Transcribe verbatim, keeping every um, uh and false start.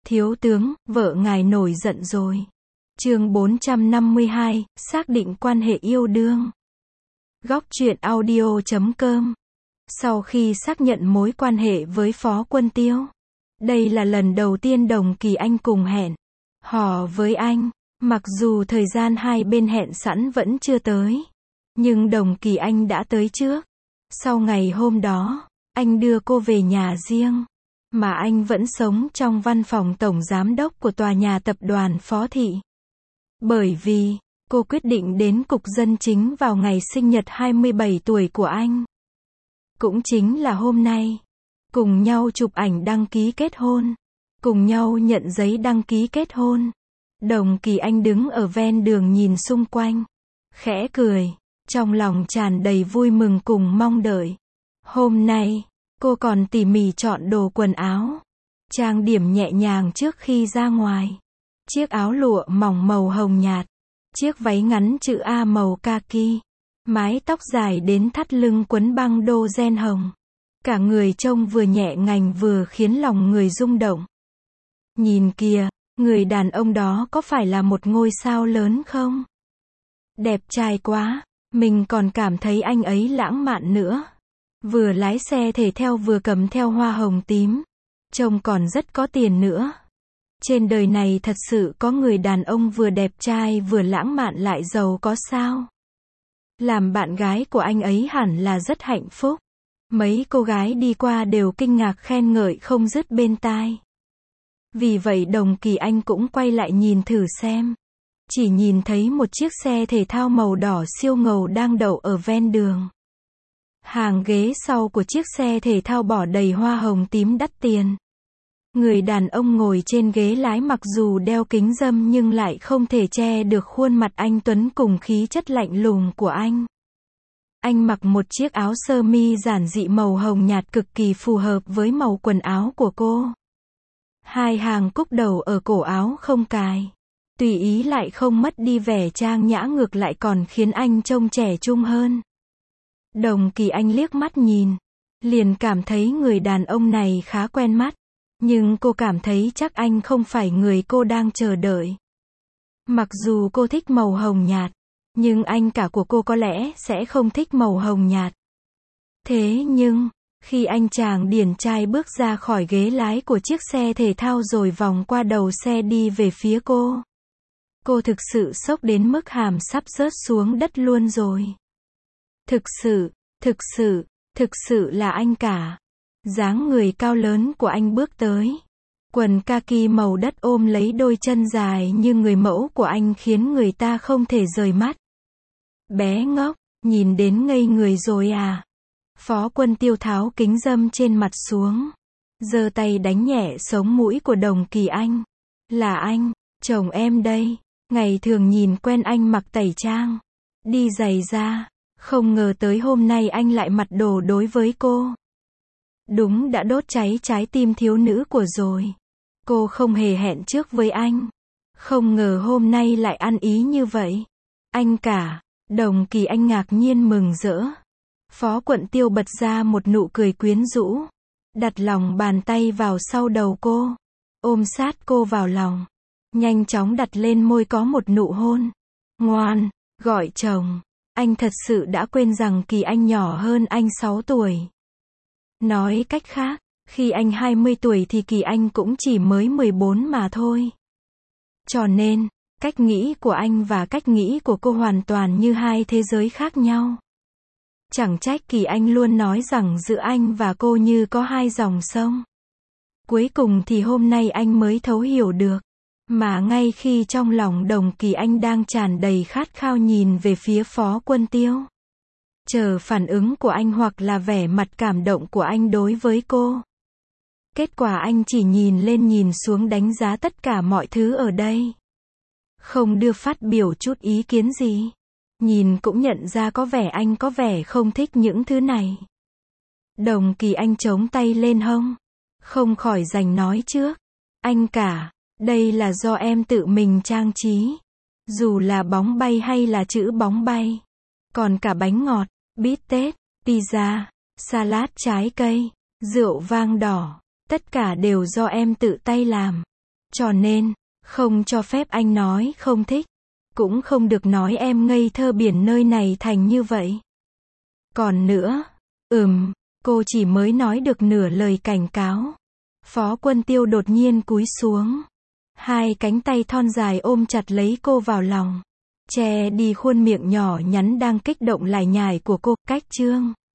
Thiếu tướng, vợ ngài nổi giận rồi. Chương bốn trăm năm mươi hai, xác định quan hệ yêu đương. Góc truyện audio chấm com. Sau khi xác nhận mối quan hệ với Phó Quân Tiêu, đây là lần đầu tiên Đồng Kỳ Anh cùng hẹn hò với anh. Mặc dù thời gian hai bên hẹn sẵn vẫn chưa tới, nhưng Đồng Kỳ Anh đã tới trước. Sau ngày hôm đó, anh đưa cô về nhà riêng, mà anh vẫn sống trong văn phòng tổng giám đốc của tòa nhà tập đoàn Phó Thị. Bởi vì, cô quyết định đến cục dân chính vào ngày sinh nhật hai mươi bảy tuổi của anh. Cũng chính là hôm nay. Cùng nhau chụp ảnh đăng ký kết hôn. Cùng nhau nhận giấy đăng ký kết hôn. Đồng Kỳ Anh đứng ở ven đường nhìn xung quanh, khẽ cười, trong lòng tràn đầy vui mừng cùng mong đợi. Hôm nay, cô còn tỉ mỉ chọn đồ quần áo, trang điểm nhẹ nhàng trước khi ra ngoài. Chiếc áo lụa mỏng màu hồng nhạt, chiếc váy ngắn chữ A màu kaki, mái tóc dài đến thắt lưng quấn băng đô ren hồng. Cả người trông vừa nhẹ nhàng vừa khiến lòng người rung động. Nhìn kìa, người đàn ông đó có phải là một ngôi sao lớn không? Đẹp trai quá, mình còn cảm thấy anh ấy lãng mạn nữa. Vừa lái xe thể thao vừa cầm theo hoa hồng tím, trông còn rất có tiền nữa. Trên đời này thật sự có người đàn ông vừa đẹp trai vừa lãng mạn lại giàu có sao? Làm bạn gái của anh ấy hẳn là rất hạnh phúc. Mấy cô gái đi qua đều kinh ngạc khen ngợi không dứt bên tai. Vì vậy Đồng Kỳ Anh cũng quay lại nhìn thử xem. Chỉ nhìn thấy một chiếc xe thể thao màu đỏ siêu ngầu đang đậu ở ven đường. Hàng ghế sau của chiếc xe thể thao bỏ đầy hoa hồng tím đắt tiền. Người đàn ông ngồi trên ghế lái mặc dù đeo kính râm nhưng lại không thể che được khuôn mặt anh tuấn cùng khí chất lạnh lùng của anh. Anh mặc một chiếc áo sơ mi giản dị màu hồng nhạt cực kỳ phù hợp với màu quần áo của cô. Hai hàng cúc đầu ở cổ áo không cài, tùy ý lại không mất đi vẻ trang nhã, ngược lại còn khiến anh trông trẻ trung hơn. Đồng Kỳ Anh liếc mắt nhìn, liền cảm thấy người đàn ông này khá quen mắt, nhưng cô cảm thấy chắc anh không phải người cô đang chờ đợi. Mặc dù cô thích màu hồng nhạt, nhưng anh cả của cô có lẽ sẽ không thích màu hồng nhạt. Thế nhưng, khi anh chàng điển trai bước ra khỏi ghế lái của chiếc xe thể thao rồi vòng qua đầu xe đi về phía cô, cô thực sự sốc đến mức hàm sắp rớt xuống đất luôn rồi. Thực sự, thực sự, thực sự là anh cả. Dáng người cao lớn của anh bước tới. Quần kaki màu đất ôm lấy đôi chân dài như người mẫu của anh khiến người ta không thể rời mắt. Bé ngốc, nhìn đến ngây người rồi à? Phó Quân Tiêu tháo kính râm trên mặt xuống, giơ tay đánh nhẹ sống mũi của Đồng Kỳ Anh. Là anh, chồng em đây. Ngày thường nhìn quen anh mặc tẩy trang, đi giày da, không ngờ tới hôm nay anh lại mặc đồ đối với cô. Đúng đã đốt cháy trái tim thiếu nữ của rồi. Cô không hề hẹn trước với anh, không ngờ hôm nay lại ăn ý như vậy. Anh cả. Đồng Kỳ Anh ngạc nhiên mừng rỡ. Phó Quận Tiêu bật ra một nụ cười quyến rũ, đặt lòng bàn tay vào sau đầu cô, ôm sát cô vào lòng, nhanh chóng đặt lên môi có một nụ hôn. Ngoan, gọi chồng. Anh thật sự đã quên rằng Kỳ Anh nhỏ hơn anh sáu tuổi. Nói cách khác, khi anh hai mươi tuổi thì Kỳ Anh cũng chỉ mới mười bốn mà thôi. Cho nên, cách nghĩ của anh và cách nghĩ của cô hoàn toàn như hai thế giới khác nhau. Chẳng trách Kỳ Anh luôn nói rằng giữa anh và cô như có hai dòng sông. Cuối cùng thì hôm nay anh mới thấu hiểu được. Mà ngay khi trong lòng Đồng Kỳ Anh đang tràn đầy khát khao nhìn về phía Phó Quân Tiêu, chờ phản ứng của anh hoặc là vẻ mặt cảm động của anh đối với cô. Kết quả anh chỉ nhìn lên nhìn xuống đánh giá tất cả mọi thứ ở đây. Không đưa phát biểu chút ý kiến gì. Nhìn cũng nhận ra có vẻ anh có vẻ không thích những thứ này. Đồng Kỳ Anh chống tay lên hông, không khỏi giành nói trước. Anh cả, đây là do em tự mình trang trí. Dù là bóng bay hay là chữ bóng bay. Còn cả bánh ngọt, bít tết, pizza, salad trái cây, rượu vang đỏ. Tất cả đều do em tự tay làm. Cho nên, không cho phép anh nói không thích. Cũng không được nói em ngây thơ biển nơi này thành như vậy. Còn nữa, ừm, cô chỉ mới nói được nửa lời cảnh cáo. Phó Quân Tiêu đột nhiên cúi xuống. Hai cánh tay thon dài ôm chặt lấy cô vào lòng. Che đi khuôn miệng nhỏ nhắn đang kích động lải nhải của cô. Cách chương